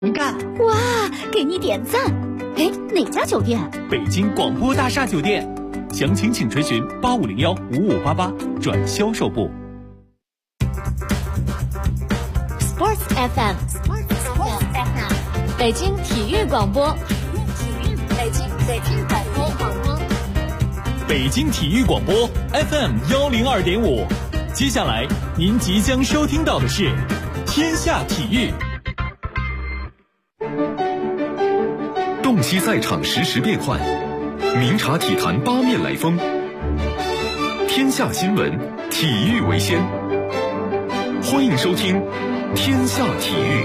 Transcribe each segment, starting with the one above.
你看， 哇，给你点赞。哎，哪家酒店？ 北京广播大厦酒店，详情请垂询85015588转销售部。 Sports FM， 北京体育广播， 北京体育广播 FM102.5。接下来您即将收听到的是《天下体育》。 洞悉赛场实时变幻，明察体坛八面来风。天下新闻，体育为先。欢迎收听《天下体育》。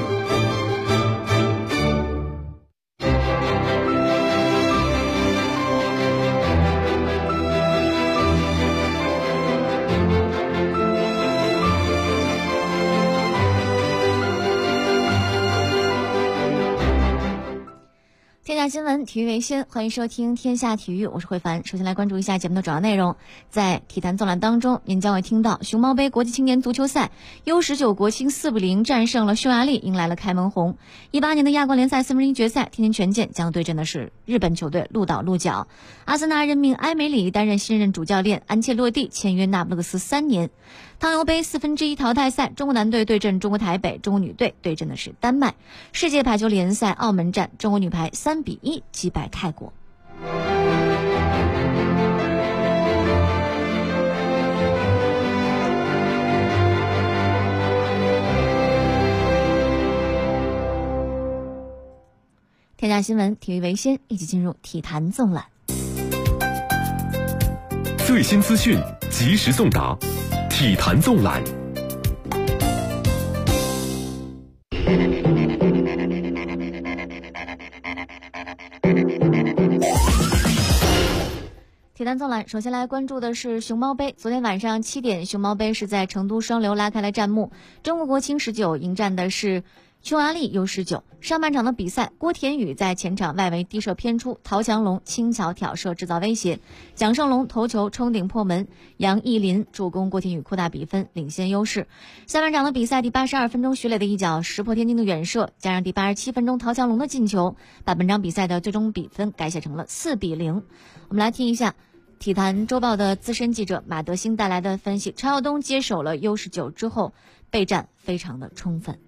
天下新闻，体育为先，欢迎收听天下体育，我是慧凡。首先来关注一下节目的主要内容。在体坛纵览当中，您将会听到熊猫杯国际青年足球赛 U19 国青4-0战胜了匈牙利，迎来了开门红。18年的亚冠联赛4分之一决赛，天津权健将对阵的是日本球队鹿岛鹿角。阿森纳任命埃梅里担任新任主教练，安切洛蒂签约那不勒斯3年。汤尤杯4分之一淘汰赛，中国男队对阵中国台北，中国女队对阵的是丹麦。世界排球联赛澳门站，中国女排3-1击败泰国。天下新闻，体育为先，一起进入体坛纵览。 最新资讯，及时送达，体坛纵览。 体坛纵览，首先来关注的是熊猫杯。昨天晚上7点，熊猫杯是在成都双流拉开了战幕，中国国青19迎战的是匈牙利 U19。上半场的比赛，郭田雨在前场外围低射偏出，陶强龙轻巧挑射制造威胁，蒋胜龙头球冲顶破门，杨毅林助攻郭田雨扩大比分，领先优势。下半场的比赛，第82分钟徐磊的一脚石破天惊的远射，加上第87分钟陶强龙的进球，把本场比赛的最终比分改写成了4-0。我们来听一下体坛周报的资深记者马德兴带来的分析。常晓东接手了 U19 之后，备战非常的充分。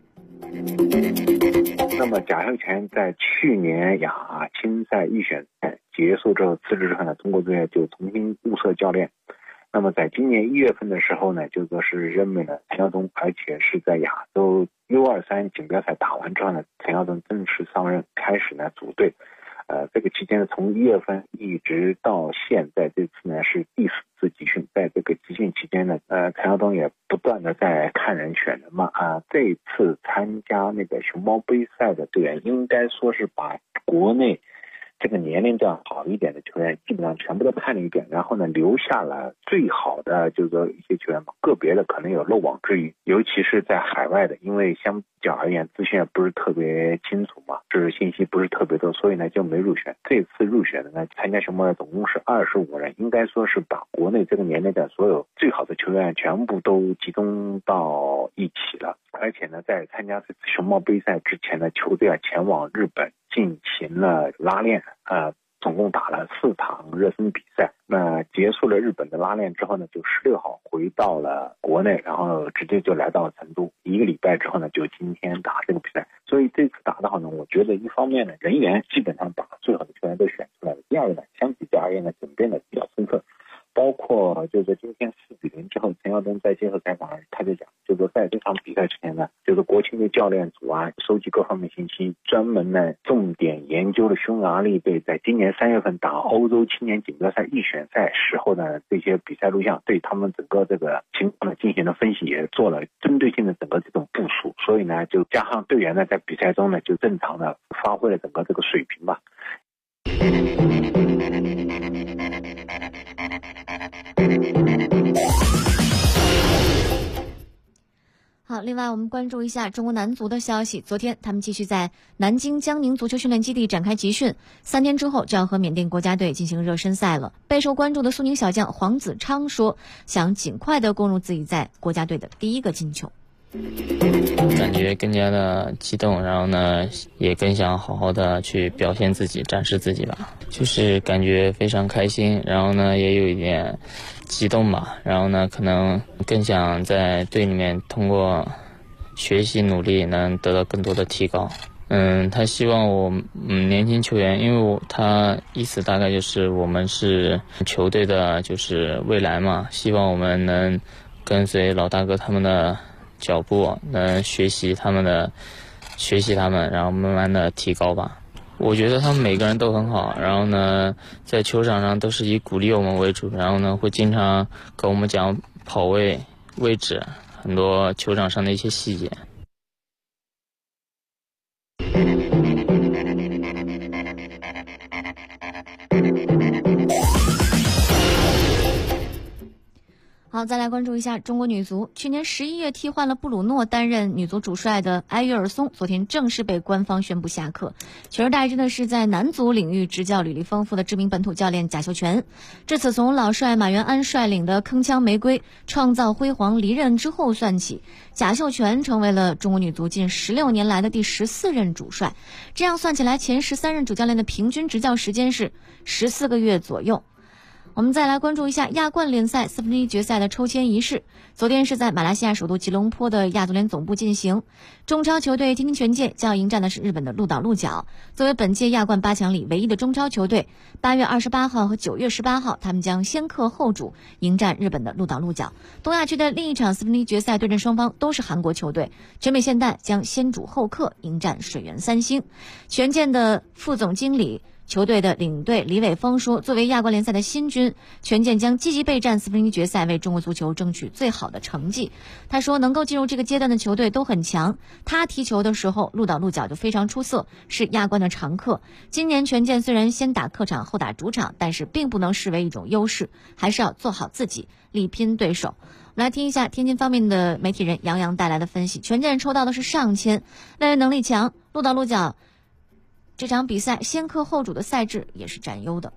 那么贾秀全在去年亚青赛预选赛结束之后辞职之后呢，中国队就重新物色教练。那么在今年1月份的时候呢，就说是任命了陈晓东，而且是在亚洲 U23 锦标赛打完之后呢，陈晓东正式上任，开始呢组队。这个期间呢，从1月份一直到现在，这次呢是第4次集训。在这个集训期间呢，陈晓东也不断的在看人选人嘛。这一次参加那个熊猫杯赛的队员，应该说是把国内这个年龄段好一点的球员基本上全部都看了一遍，然后呢留下了最好的就是说一些球员嘛，个别的可能有漏网之鱼，尤其是在海外的，因为相较而言资讯也不是特别清楚嘛，是信息不是特别多，所以呢就没入选。这次入选的呢，参加熊猫的总共是25人，应该说是把国内这个年龄段所有最好的球员全部都集中到一起了。而且呢，在参加这次熊猫杯赛之前呢，球队前往日本进行了拉练，总共打了4场热身比赛。那结束了日本的拉练之后呢，就16号回到了国内，然后直接就来到成都。1个礼拜之后呢，就今天打这个比赛。所以这次打得好呢，我觉得一方面呢，人员基本上把最好的球员都选出来了；第二个呢，相比较而言呢，准备的比较充分。包括就是今天4-0之后，陈晓东在接受采访时他就讲，就是说在这场比赛之前呢，就是国青的教练组收集各方面信息，专门呢重点研究了匈牙利队在今年3月份打欧洲青年锦标赛预选赛时候呢这些比赛录像，对他们整个这个情况呢进行了分析，也做了针对性的整个这种部署。所以呢，就加上队员呢在比赛中呢就正常的发挥了整个这个水平吧。 好，另外我们关注一下中国男足的消息。昨天他们继续在南京江宁足球训练基地展开集训，3天之后就要和缅甸国家队进行热身赛了。备受关注的苏宁小将黄子昌说，想尽快的攻入自己在国家队的第1个进球。 感觉更加的激动，然后呢也更想好好的去表现自己，展示自己吧，就是感觉非常开心，然后呢也有一点激动吧，然后呢可能更想在队里面通过学习努力能得到更多的提高。他希望我年轻球员，因为他意思大概就是我们是球队的就是未来嘛，希望我们能跟随老大哥他们的脚步，能学习他们，然后慢慢的提高吧。我觉得他们每个人都很好，然后呢在球场上都是以鼓励我们为主，然后呢会经常跟我们讲跑位置，很多球场上的一些细节。 好，再来关注一下中国女足。去年11月替换了布鲁诺担任女足主帅的埃约尔松，昨天正式被官方宣布下课，取而代之的是在男足领域执教履历丰富的知名本土教练贾秀全。这次从老帅马元安率领的铿锵玫瑰创造辉煌离任之后算起，贾秀全成为了中国女足近16年来的第14任主帅。这样算起来，前13任主教练的平均执教时间是14个月左右。我们再来关注一下亚冠联赛4分之一决赛的抽签仪式。昨天是在马来西亚首都吉隆坡的亚足联总部进行，中超球队天津权健将要迎战的是日本的鹿岛鹿角。作为本届亚冠8强里唯一的中超球队，8月28号和9月18号他们将先客后主迎战日本的鹿岛鹿角。东亚区的另一场4分之一决赛对阵双方都是韩国球队，全美现代将先主后客迎战水原三星。权健的副总经理球队的领队李伟峰说，作为亚冠联赛的新军，权健将积极备战4分之一决赛，为中国足球争取最好的成绩。他说，能够进入这个阶段的球队都很强，他踢球的时候鹿岛鹿角就非常出色，是亚冠的常客。今年权健虽然先打客场后打主场，但是并不能视为一种优势，还是要做好自己，力拼对手。我们来听一下天津方面的媒体人杨洋带来的分析。权健抽到的是上签，外援能力强，鹿岛鹿角这场比赛先客后主的赛制也是占优的。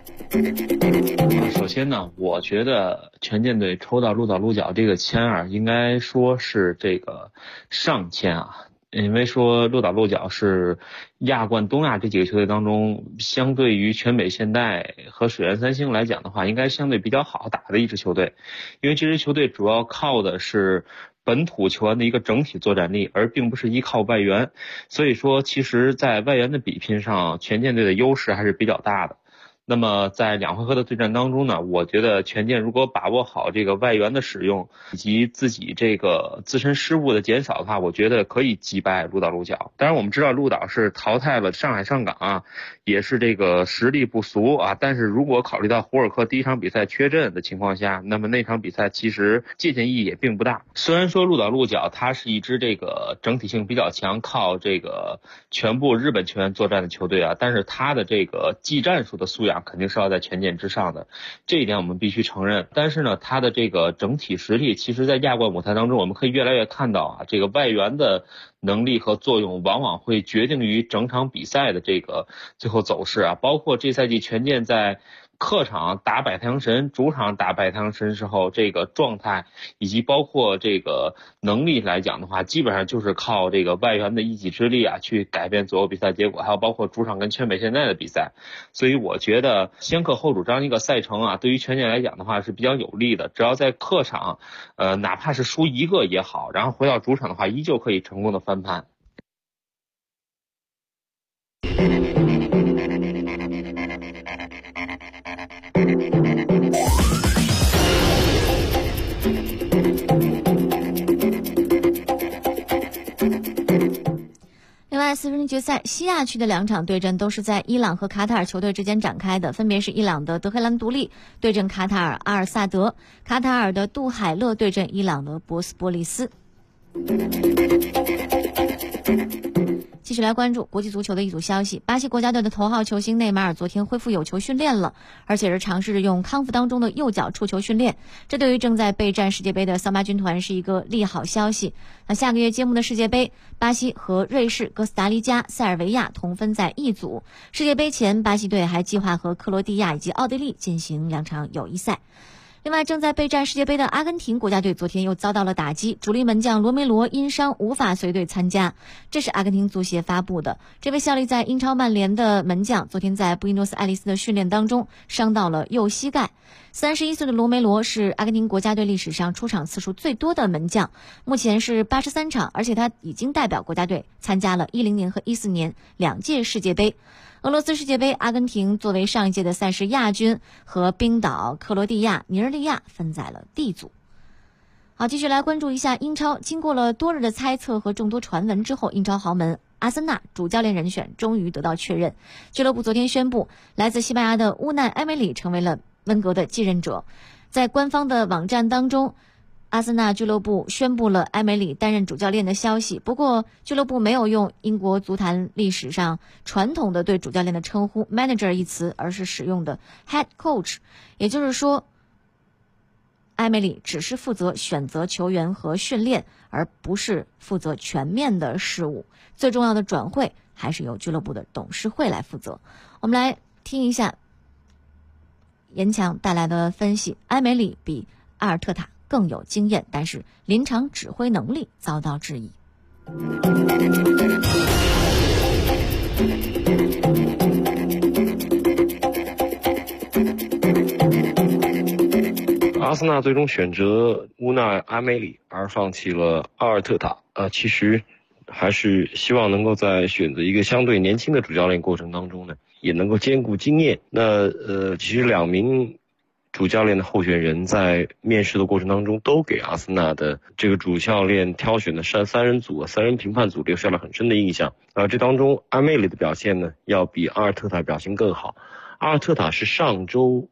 首先呢，我觉得权健队抽到鹿岛鹿角这个签应该说是这个上签啊，因为说鹿岛鹿角是亚冠东亚这几个球队当中，相对于全北现代和水原三星来讲的话，应该相对比较好打的一支球队，因为这支球队主要靠的是本土球员的一个整体作战力，而并不是依靠外援，所以说其实在外援的比拼上，权健队的优势还是比较大的。那么在2回合的对战当中呢，我觉得权健如果把握好这个外援的使用，以及自己这个自身失误的减少的话，我觉得可以击败鹿岛鹿角。当然我们知道鹿岛是淘汰了上海上港啊，也是这个实力不俗啊，但是如果考虑到胡尔克第一场比赛缺阵的情况下，那么那场比赛其实借鉴意义也并不大。虽然说鹿岛鹿角它是一支这个整体性比较强，靠这个全部日本球员作战的球队啊，但是它的这个技战术的素养肯定是要在权健之上的，这一点我们必须承认。但是呢，他的这个整体实力，其实在亚冠舞台当中，我们可以越来越看到啊，这个外援的能力和作用往往会决定于整场比赛的这个最后走势啊。包括这赛季权健在客场打百太阳神，主场打百太阳神时候这个状态，以及包括这个能力来讲的话，基本上就是靠这个外援的一己之力啊，去改变左右比赛结果，还有包括主场跟全北现代的比赛。所以我觉得先客后主这样一个赛程啊，对于权健来讲的话是比较有利的。只要在客场哪怕是输一个也好，然后回到主场的话，依旧可以成功的翻盘。 另外，4分之一决赛西亚区的2场对阵都是在伊朗和卡塔尔球队之间展开的，分别是伊朗的德黑兰独立对阵卡塔尔阿尔萨德，卡塔尔的杜海勒对阵伊朗的博斯波利斯。继续来关注国际足球的一组消息。巴西国家队的头号球星内马尔昨天恢复有球训练了，而且是尝试着用康复当中的右脚触球训练，这对于正在备战世界杯的桑巴军团是一个利好消息。那下个月揭幕的世界杯，巴西和瑞士、哥斯达黎加、塞尔维亚同分在一组。世界杯前，巴西队还计划和克罗地亚以及奥地利进行2场友谊赛。 另外，正在备战世界杯的阿根廷国家队昨天又遭到了打击，主力门将罗梅罗因伤无法随队参加。这是阿根廷足协发布的。这位效力在英超曼联的门将昨天在布宜诺斯艾利斯的训练当中伤到了右膝盖。31岁的罗梅罗是阿根廷国家队历史上出场次数最多的门将，目前是83场，而且他已经代表国家队参加了10年和14年2届世界杯。俄罗斯世界杯，阿根廷作为上一届的赛事亚军，和冰岛、克罗地亚、尼日利亚分在了 D 组。好，继续来关注一下英超。经过了多日的猜测和众多传闻之后，英超豪门阿森纳主教练人选终于得到确认。俱乐部昨天宣布，来自西班牙的乌奈·埃梅里成为了温格的继任者。在官方的网站当中，阿森纳俱乐部宣布了埃梅里担任主教练的消息。不过，俱乐部没有用英国足坛历史上传统的对主教练的称呼 manager 一词，而是使用的 head coach。也就是说，埃梅里只是负责选择球员和训练，而不是负责全面的事务。最重要的转会还是由俱乐部的董事会来负责。我们来听一下严强带来的分析。埃梅里比阿尔特塔更有经验，但是临场指挥能力遭到质疑。 阿森纳最终选择乌奈·阿梅里而放弃了阿尔特塔，其实还是希望能够在选择一个相对年轻的主教练过程当中呢，也能够兼顾经验。其实2名主教练的候选人在面试的过程当中都给阿森纳的这个主教练挑选的三人组、3人评判组留下了很深的印象。这当中阿梅里的表现呢，要比阿尔特塔表现更好。阿尔特塔是上周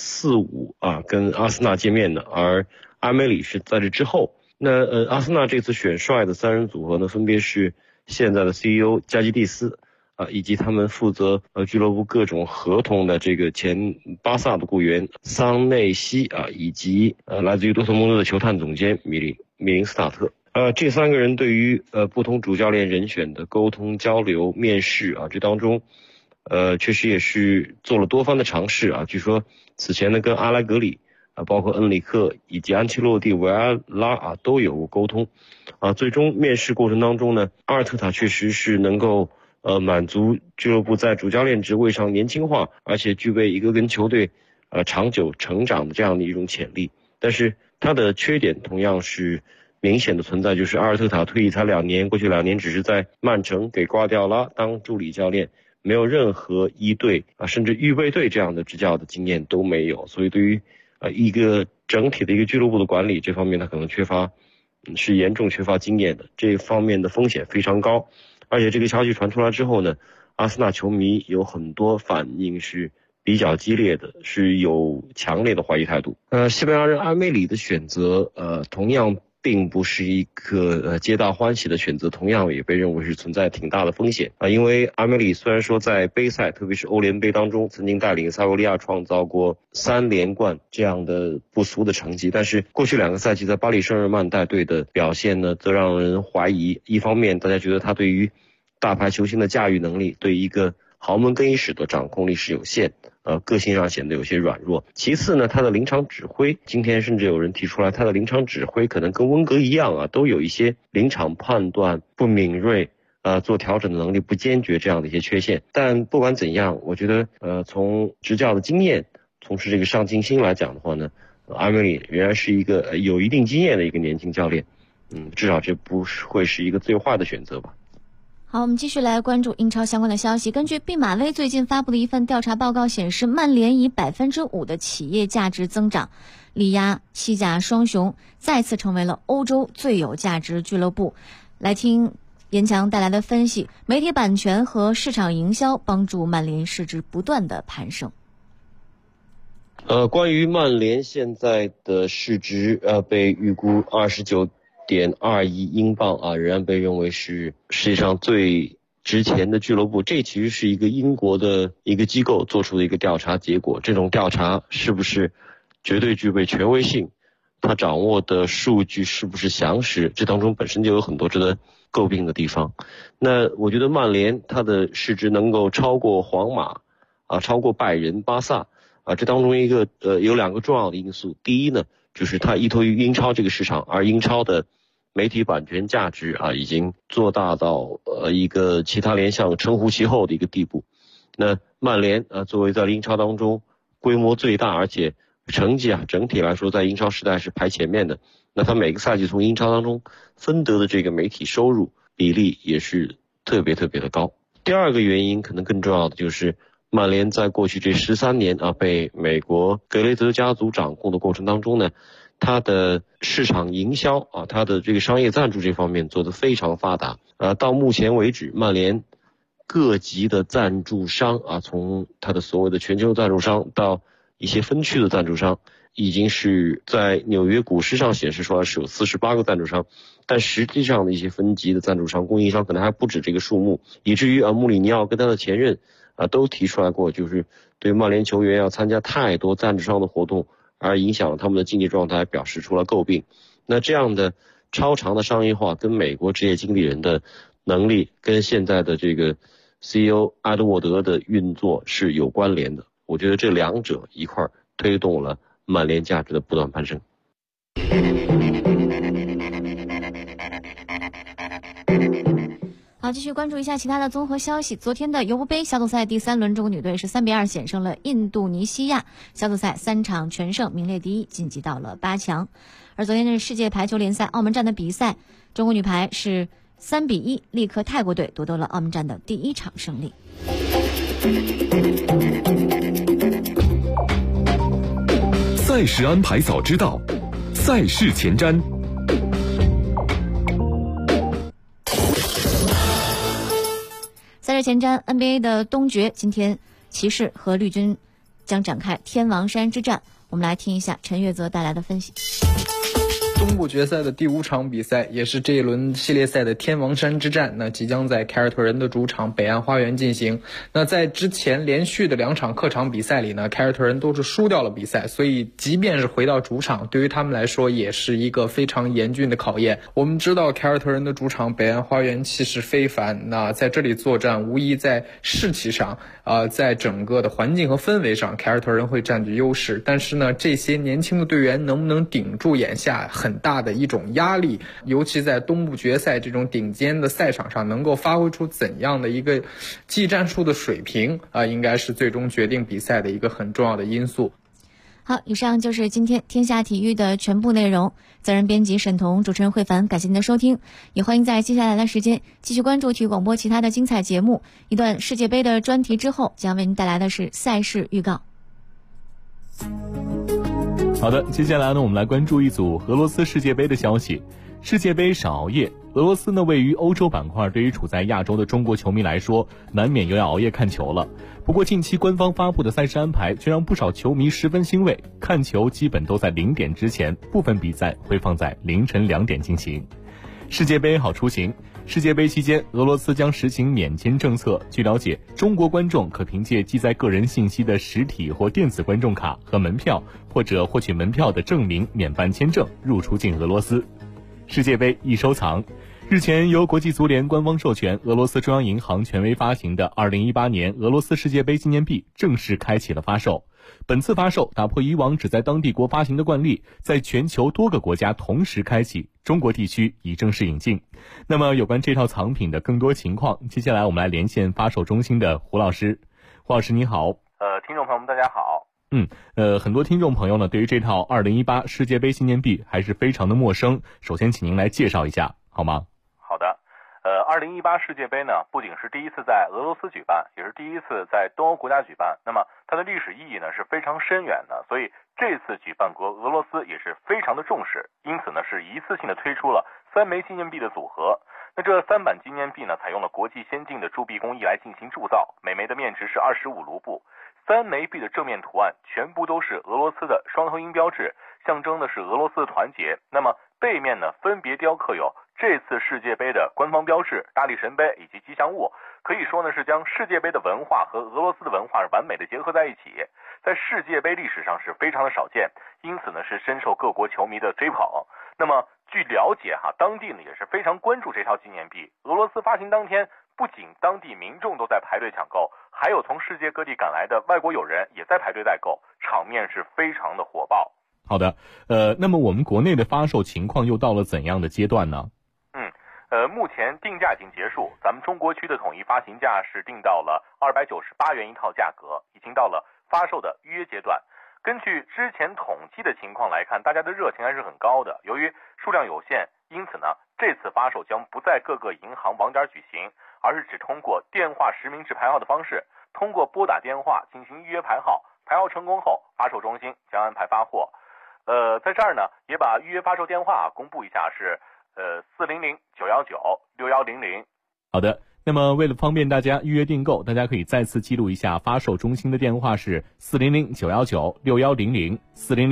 4、5跟阿森纳见面的，而阿梅里是在这之后。阿森纳这次选帅的3人组合呢，分别是现在的 CEO 加基蒂斯以及他们负责俱乐部各种合同的这个前巴萨的雇员桑内西以及来自于多特蒙德的球探总监米林斯塔特。这3个人对于不同主教练人选的沟通交流面试这当中确实也是做了多番的尝试据说此前呢跟阿莱格里包括恩里克以及安切洛蒂、维埃拉都有过沟通最终面试过程当中呢，阿尔特塔确实是能够满足俱乐部在主教练职位上年轻化，而且具备一个跟球队长久成长的这样的一种潜力。但是他的缺点同样是明显的存在，就是阿尔特塔退役才2年，过去2年只是在曼城给瓜迪奥拉当助理教练，没有任何一队甚至预备队这样的执教的经验都没有，所以对于一个整体的一个俱乐部的管理这方面，他可能是严重缺乏经验的，这方面的风险非常高。而且这个消息传出来之后呢，阿森纳球迷有很多反应是比较激烈的，是有强烈的怀疑态度。西班牙人阿梅里的选择同样并不是一个皆大欢喜的选择，同样也被认为是存在挺大的风险因为阿梅里虽然说在杯赛特别是欧联杯当中曾经带领塞维利亚创造过3连冠这样的不俗的成绩，但是过去2个赛季在巴黎圣日耳曼带队的表现呢，则让人怀疑。一方面大家觉得他对于大牌球星的驾驭能力，对一个豪门更衣室的掌控力是有限，个性上显得有些软弱。其次呢，他的临场指挥，今天甚至有人提出来，他的临场指挥可能跟温格一样都有一些临场判断不敏锐，做调整的能力不坚决这样的一些缺陷。但不管怎样，我觉得从执教的经验，从事这个上进心来讲的话呢，阿梅里仍然是一个有一定经验的一个年轻教练，至少这不会是一个最坏的选择吧。 好，我们继续来关注英超相关的消息。根据毕马威最近发布的一份调查报告显示，曼联以 5% 的企业价值增长力压西甲双雄，再次成为了欧洲最有价值俱乐部。来听严强带来的分析，媒体版权和市场营销帮助曼联市值不断的攀升。 关于曼联现在的市值被预估29.2亿英镑仍然被认为是世界上最值钱的俱乐部。这其实是一个英国的一个机构做出的一个调查结果，这种调查是不是绝对具备权威性，他掌握的数据是不是详实，这当中本身就有很多值得诟病的地方。那我觉得曼联它的市值能够超过皇马超过拜仁、巴萨这当中有2个重要的因素。第一呢，就是它依托于英超这个市场，而英超的媒体版权价值已经做大到一个其他联项称呼其后的一个地步。那曼联作为在英超当中规模最大，而且成绩整体来说在英超时代是排前面的，那他每个赛季从英超当中分得的这个媒体收入比例也是特别的高。第2个原因可能更重要的就是曼联在过去这13年被美国格雷泽家族掌控的过程当中呢，它的市场营销它的这个商业赞助这方面做得非常发达。到目前为止，曼联各级的赞助商从它的所谓的全球赞助商到一些分区的赞助商，已经是在纽约股市上显示出来是有48个赞助商，但实际上的一些分级的赞助商、供应商可能还不止这个数目，以至于穆里尼奥跟他的前任都提出来过，就是对曼联球员要参加太多赞助商的活动而影响了他们的竞技状态表示出了诟病。那这样的超长的商业化跟美国职业经理人的能力跟现在的这个 CEO 埃德沃德的运作是有关联的。我觉得这2者一块推动了曼联价值的不断攀升。 好，继续关注一下其他的综合消息。昨天的尤杯小组赛第3轮，中国女队是3-2险胜了印度尼西亚，小组赛3场全胜，名列第1，晋级到了8强。而昨天的世界排球联赛澳门站的比赛，中国女排是3-1力克泰国队，夺得了澳门站的第1场胜利。 赛事安排早知道，赛事前瞻。 赛事前瞻 NBA 的东决，今天骑士和绿军将展开天王山之战。我们来听一下陈月泽带来的分析。 东部决赛的第5场比赛，也是这一轮系列赛的天王山之战，那即将在凯尔特人的主场北岸花园进行。那在之前连续的2场客场比赛里呢，凯尔特人都是输掉了比赛，所以即便是回到主场，对于他们来说也是一个非常严峻的考验。我们知道凯尔特人的主场北岸花园气势非凡，那在这里作战无疑在士气上在整个的环境和氛围上，凯尔特人会占据优势。但是呢，这些年轻的队员能不能顶住眼下很大的一种压力，尤其在东部决赛这种顶尖的赛场上，能够发挥出怎样的一个技战术的水平应该是最终决定比赛的一个很重要的因素。 好，以上就是今天天下体育的全部内容。责任编辑沈彤，主持人慧凡，感谢您的收听，也欢迎在接下来的时间继续关注体育广播其他的精彩节目。一段世界杯的专题之后，将为您带来的是赛事预告。 好的，接下来呢，我们来关注一组俄罗斯世界杯的消息。世界杯少熬夜，俄罗斯呢位于欧洲板块，对于处在亚洲的中国球迷来说，难免又要熬夜看球了。不过近期官方发布的赛事安排却让不少球迷十分欣慰，看球基本都在0点之前，部分比赛会放在凌晨2点进行。世界杯好出行。世界杯期间，俄罗斯将实行免签政策。据了解，中国观众可凭借记载个人信息的实体或电子观众卡和门票，或者获取门票的证明免办签证入出境俄罗斯。世界杯易收藏。日前，由国际足联官方授权，俄罗斯中央银行权威发行的2018年俄罗斯世界杯纪念币正式开启了发售。本次发售打破以往只在当地国发行的惯例，在全球多个国家同时开启，中国地区已正式引进。那么有关这套藏品的更多情况，接下来我们来连线发售中心的胡老师。胡老师你好。 听众朋友们大家好。 很多听众朋友呢对于这套2018世界杯纪念币还是非常的陌生，首先请您来介绍一下好吗？ 好的。2018世界杯呢，不仅是第一次在俄罗斯举办，也是第一次在东欧国家举办。那么它的历史意义呢是非常深远的，所以这次举办国俄罗斯也是非常的重视，因此呢是一次性的推出了3枚纪念币的组合。那这3版纪念币呢，采用了国际先进的铸币工艺来进行铸造，每枚的面值是25卢布。3枚币的正面图案全部都是俄罗斯的双头鹰标志，象征的是俄罗斯的团结。那么背面呢，分别雕刻有这次世界杯的官方标志、大力神杯以及吉祥物，可以说呢是将世界杯的文化和俄罗斯的文化完美的结合在一起，在世界杯历史上是非常的少见，因此呢是深受各国球迷的追捧。那么据了解当地呢也是非常关注这套纪念币。俄罗斯发行当天，不仅当地民众都在排队抢购， 还有从世界各地赶来的外国友人也在排队代购，场面是非常的火爆。 好的，那么我们国内的发售情况又到了怎样的阶段呢？ 目前定价已经结束，咱们中国区的统一发行价是定到了298元一套价格，已经到了发售的预约阶段。根据之前统计的情况来看，大家的热情还是很高的。由于数量有限，因此呢，这次发售将不在各个银行网点举行，而是只通过电话实名制排号的方式，通过拨打电话进行预约排号，排号成功后，发售中心将安排发货。在这儿呢，也把预约发售电话公布一下，是400-919-6100。 好的，那么为了方便大家预约订购，大家可以再次记录一下发售中心的电话是400-919-6100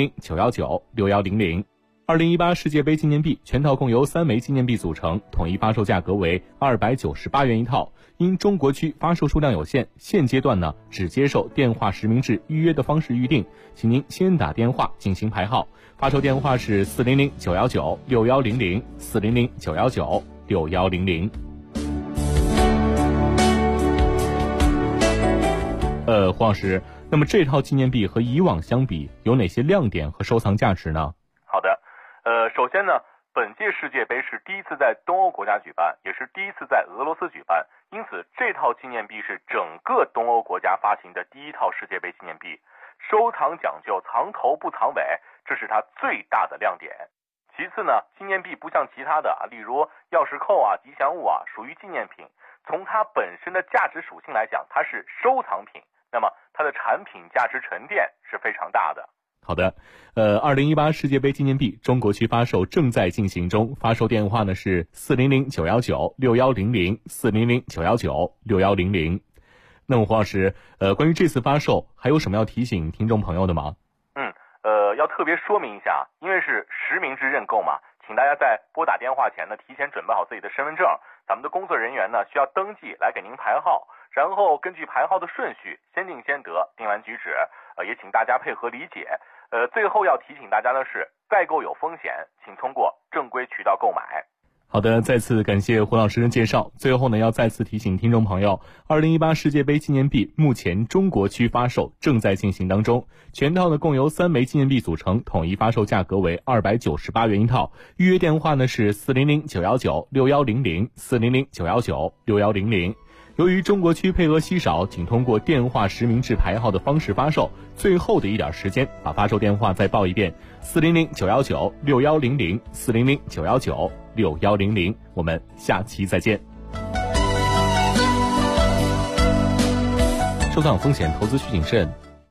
400-919-6100。2018世界杯纪念币全套共由3枚纪念币组成，统一发售价格为298元一套。因中国区发售数量有限，现阶段呢只接受电话实名制预约的方式预定，请您先打电话进行排号。发售电话是400-919-6100 400-919-6100。黄老师，那么这套纪念币和以往相比，有哪些亮点和收藏价值呢？ 好的，首先呢，本届世界杯是第一次在东欧国家举办，也是第一次在俄罗斯举办，因此这套纪念币是整个东欧国家发行的第一套世界杯纪念币。收藏讲究藏头不藏尾，这是它最大的亮点。其次呢，纪念币不像其他的例如钥匙扣吉祥物属于纪念品，从它本身的价值属性来讲，它是收藏品，那么它的产品价值沉淀是非常大的。 好的，2018世界杯纪念币中国区发售正在进行中，发售电话呢是400-919-6100 400-919-6100。那么黄老师，关于这次发售还有什么要提醒听众朋友的吗？ 要特别说明一下，因为是实名制认购嘛，请大家在拨打电话前呢，提前准备好自己的身份证，咱们的工作人员呢需要登记来给您排号，然后根据排号的顺序先定先得，定完举止，也请大家配合理解。最后要提醒大家的是，代购有风险，请通过正规渠道购买。 好的，再次感谢胡老师的介绍。最后呢，要再次提醒听众朋友，2018世界杯纪念币目前中国区发售正在进行当中，全套呢共由3枚纪念币组成，统一发售价格为298元一套。预约电话呢是400-919-6100 400-919-6100。由于中国区配额稀少，请通过电话实名制排号的方式发售。最后的一点时间，把发售电话再报一遍：400-919-6100 400-919-6100。我们下期再见。收藏风险，投资需谨慎。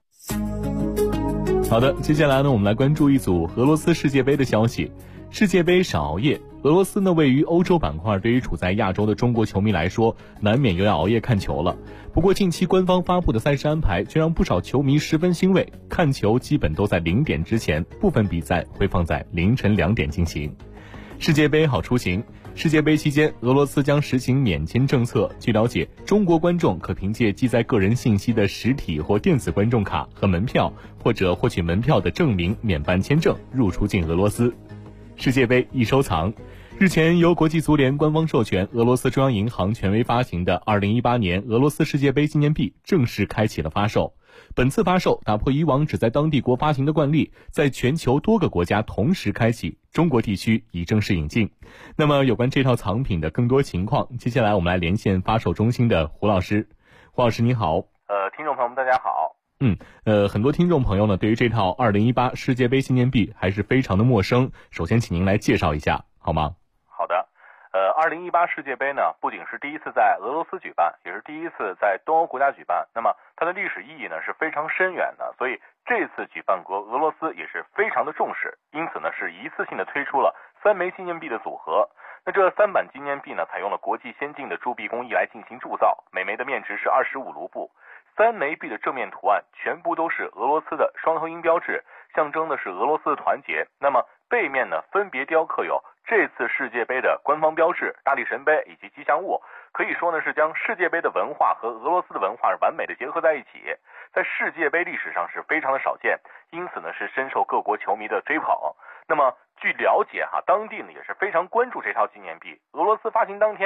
好的，接下来呢，我们来关注一组俄罗斯世界杯的消息。世界杯少熬夜，俄罗斯呢位于欧洲板块，对于处在亚洲的中国球迷来说，难免又要熬夜看球了。不过近期官方发布的赛事安排却让不少球迷十分欣慰，看球基本都在0点之前，部分比赛会放在凌晨2点进行。世界杯好出行。世界杯期间，俄罗斯将实行免签政策。据了解，中国观众可凭借记载个人信息的实体或电子观众卡和门票，或者获取门票的证明免办签证入出境俄罗斯。世界杯易收藏。日前，由国际足联官方授权，俄罗斯中央银行权威发行的2018年俄罗斯世界杯纪念币正式开启了发售。本次发售打破以往只在当地国发行的惯例，在全球多个国家同时开启，中国地区已正式引进。那么有关这套藏品的更多情况，接下来我们来连线发售中心的胡老师。胡老师你好。 听众朋友们大家好。 很多听众朋友呢，对于这套2018世界杯纪念币还是非常的陌生。首先，请您来介绍一下，好吗？ 好的。2018世界杯呢，不仅是第一次在俄罗斯举办，也是第一次在东欧国家举办。那么它的历史意义呢是非常深远的，所以这次举办国俄罗斯也是非常的重视，因此呢是一次性的推出了3枚纪念币的组合。那这3版纪念币呢，采用了国际先进的铸币工艺来进行铸造，每枚的面值是25卢布。3枚币的正面图案全部都是俄罗斯的双头鹰标志，象征的是俄罗斯的团结。那么背面呢，分别雕刻有这次世界杯的官方标志、大力神杯以及吉祥物，可以说呢是将世界杯的文化和俄罗斯的文化完美的结合在一起，在世界杯历史上是非常的少见，因此呢是深受各国球迷的追捧。那么据了解当地呢也是非常关注这套纪念币。俄罗斯发行当天，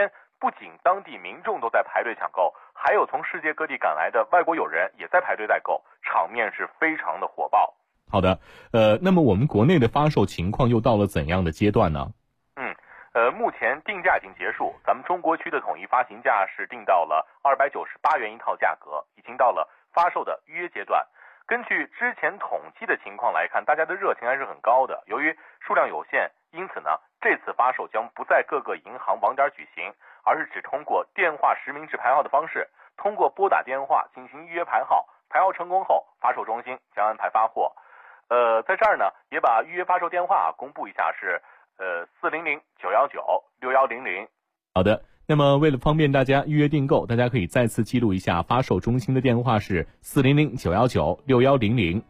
不仅当地民众都在排队抢购，还有从世界各地赶来的外国友人也在排队代购，场面是非常的火爆。 好的，那么我们国内的发售情况又到了怎样的阶段呢？ 目前定价已经结束，咱们中国区的统一发行价是定到了298元一套价格，已经到了发售的预约阶段。根据之前统计的情况来看，大家的热情还是很高的。由于数量有限，因此呢，这次发售将不在各个银行网点举行，而是只通过电话实名制排号的方式，通过拨打电话进行预约排号，排号成功后，发售中心将安排发货。在这儿呢，也把预约发售电话公布一下，是400-919-6100。 好的，那么为了方便大家预约订购，大家可以再次记录一下发售中心的电话是400-919-6100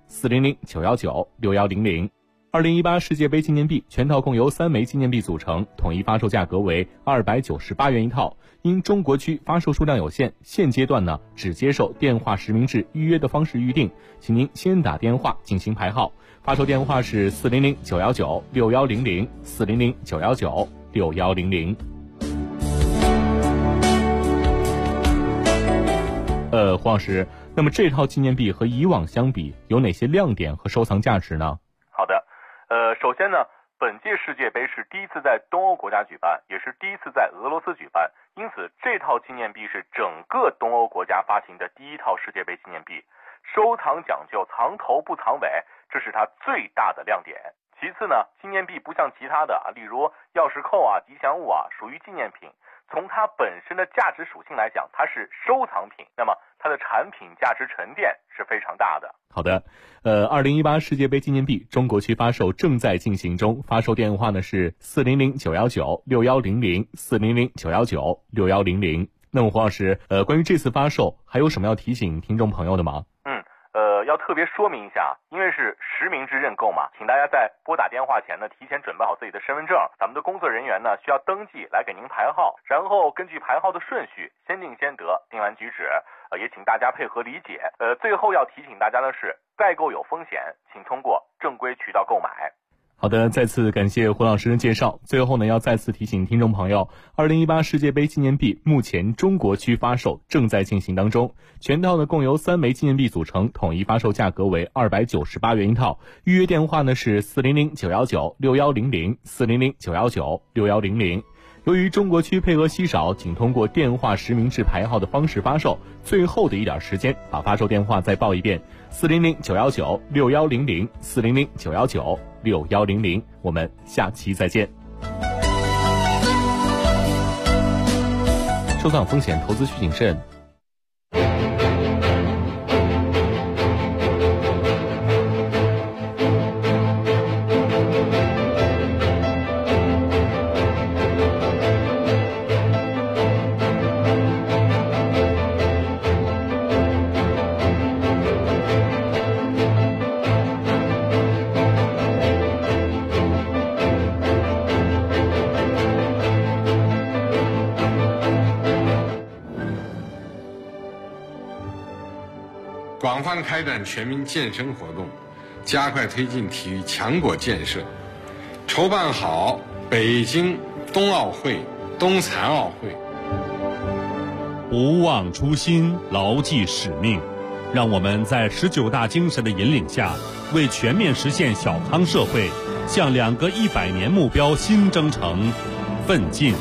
400-919-6100。2018世界杯纪念币全套共由3枚纪念币组成，统一发售价格为298元一套。因中国区发售数量有限，现阶段呢只接受电话实名制预约的方式预定，请您先打电话进行排号。发售电话是400-919-6100 400-919-6100。黄老师，那么这套纪念币和以往相比有哪些亮点和收藏价值呢？ 好的，首先呢，本届世界杯是第一次在东欧国家举办，也是第一次在俄罗斯举办，因此这套纪念币是整个东欧国家发行的第一套世界杯纪念币，收藏讲究藏头不藏尾，这是它最大的亮点。其次呢，纪念币不像其他的例如钥匙扣吉祥物属于纪念品，从它本身的价值属性来讲，它是收藏品，那么它的产品价值沉淀是非常大的。 好的，2018世界杯纪念币中国区发售正在进行中，发售电话呢是400-919-6100 400-919-6100。那么黄老师，关于这次发售还有什么要提醒听众朋友的吗？ 要特别说明一下，因为是实名制认购嘛，请大家在拨打电话前呢，提前准备好自己的身份证，咱们的工作人员呢需要登记来给您排号，然后根据排号的顺序，先定先得，定完举止，也请大家配合理解。最后要提醒大家的是，代购有风险，请通过正规渠道购买。 好的，再次感谢胡老师的介绍。最后呢，要再次提醒听众朋友，2018世界杯纪念币目前中国区发售正在进行当中，全套呢共由3枚纪念币组成，统一发售价格为298元一套。预约电话呢是400-919-6100 400-919-6100。由于中国区配额稀少，仅通过电话实名制排号的方式发售，最后的一点时间，把发售电话再报一遍：400-919-6100 400-919-6100。我们下期再见。收藏风险，投资需谨慎。 广泛开展全民健身活动，加快推进体育强国建设，筹办好北京冬奥会、冬残奥会。 不忘初心，牢记使命，让我们在19大精神的引领下，为全面实现小康社会，向2个100年目标新征程奋进。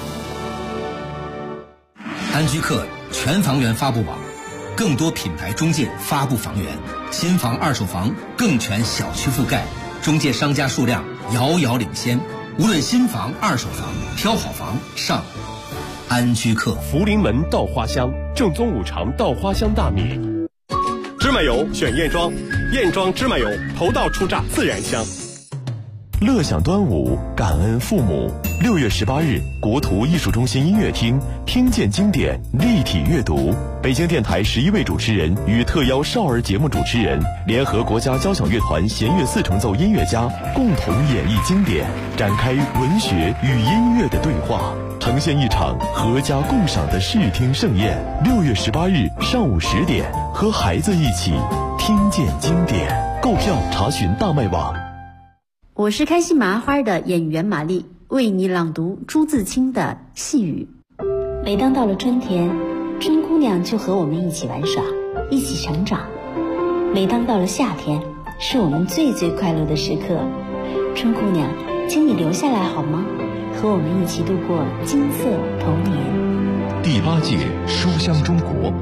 安居客全房源发布网，更多品牌中介发布房源，新房二手房更全小区覆盖，中介商家数量遥遥领先。无论新房二手房，挑好房上安居客。 福临门稻花香，正宗五常稻花香大米。芝麻油选燕庄，燕庄芝麻油头道出榨，自然香。 乐享端午，感恩父母。6月18日，国图艺术中心音乐厅，听见经典，立体阅读。北京电台11位主持人与特邀少儿节目主持人，联合国家交响乐团弦乐4重奏音乐家，共同演绎经典，展开文学与音乐的对话，呈现一场合家共赏的视听盛宴。6月18日上午10点，和孩子一起听见经典。购票查询大麦网。 我是开心麻花的演员玛丽，为你朗读朱自清的《细雨》。 每当到了春天，春姑娘就和我们一起玩耍，一起成长。每当到了夏天，是我们最快乐的时刻。春姑娘，请你留下来好吗？和我们一起度过金色童年。 第8届书香中国